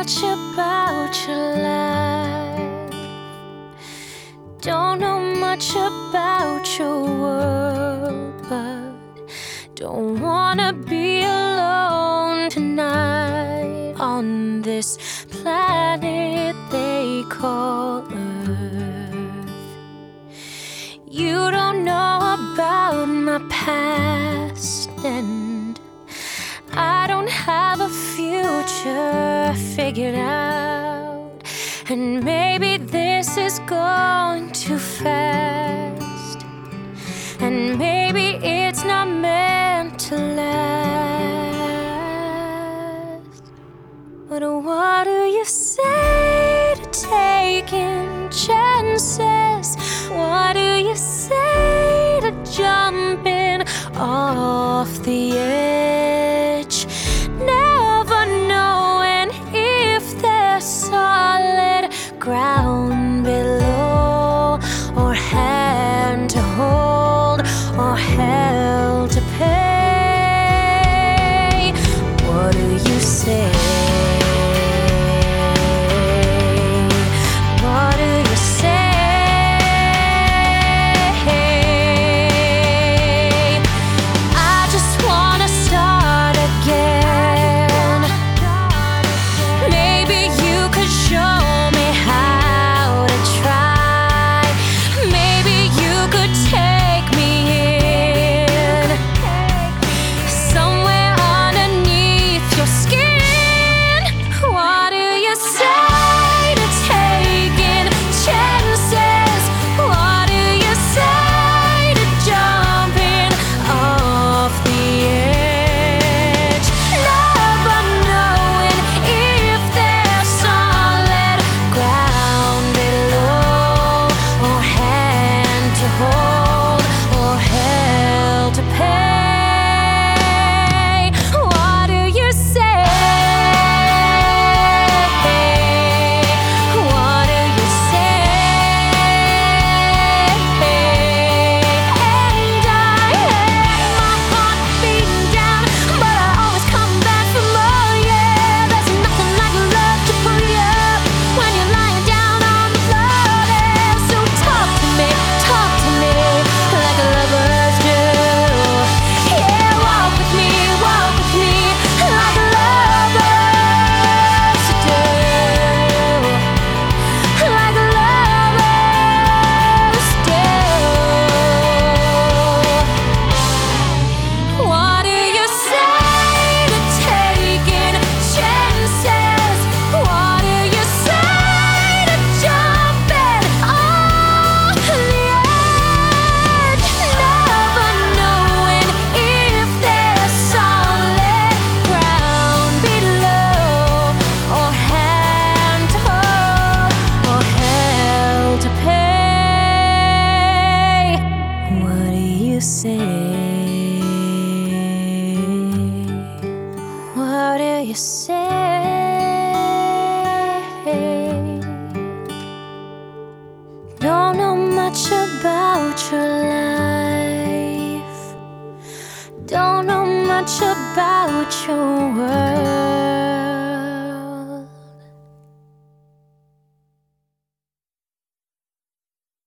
much about your life. Don't know much about your world, but don't wanna be alone tonight on this planet they call Earth. You don't know about my past, and I don't have a future figured out. And maybe this is going too fast, and maybe it's not meant to last. But what do you say to taking chances? What do you say to jumping off the edge? Never knowing if there's solid ground below, or hand to hold, or hell to pay. What do you say? What do you say? I just wanna start again. Maybe you could show me how to try. Maybe you could take me in, somewhere underneath your skin. What do you say to taking chances? What do you say to jumping off the edge? Never knowing if there's solid ground below, or hand to hold, or hell to pay. What do you say? What do you say? And I had my heart beating down, but I always come back for more. Yeah, there's nothing like love to pull you up when you're lying down on the floor there. So talk to me like lovers do. Yeah, walk with me like lovers do. Like lovers do. What do you say to taking chances? What do you say to jumping off the edge? Never knowing if there's solid ground below, or hand to hold, or hell to pay. What do you say? What do you say? Don't know much about your life. Don't know much about your world.